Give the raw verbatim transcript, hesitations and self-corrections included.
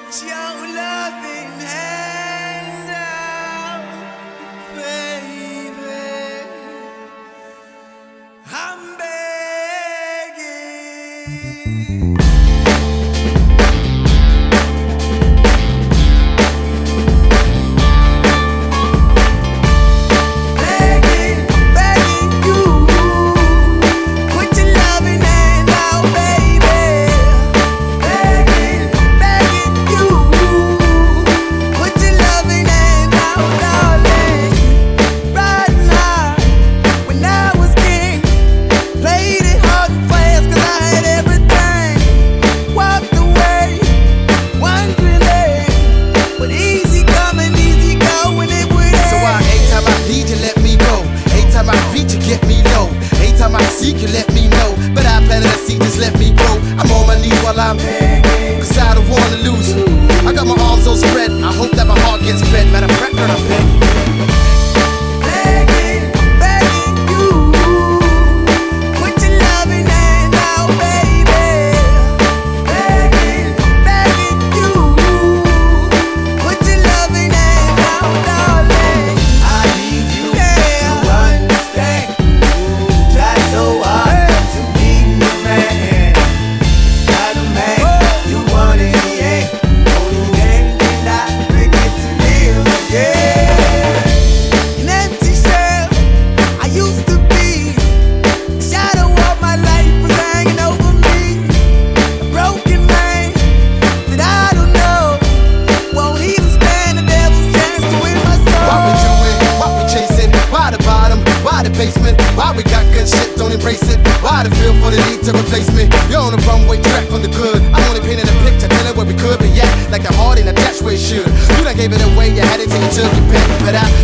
Put your loving hand out, baby. I'm begging. You let me know, but I planted a seed, just let me grow. I'm on my knees while I'm begging, cause I don't wanna lose you. I got my arms so spread, I hope that my heart gets fed. Matter of fact, girl, I'm begging. Why we got good shit, don't embrace it? Why the feel for the need to replace me? You're on the runway track from the good. I'm only painting a picture, telling where we could be at. Like the heart ain't attached where it should. You done gave it away, you had it till you took your pen. But I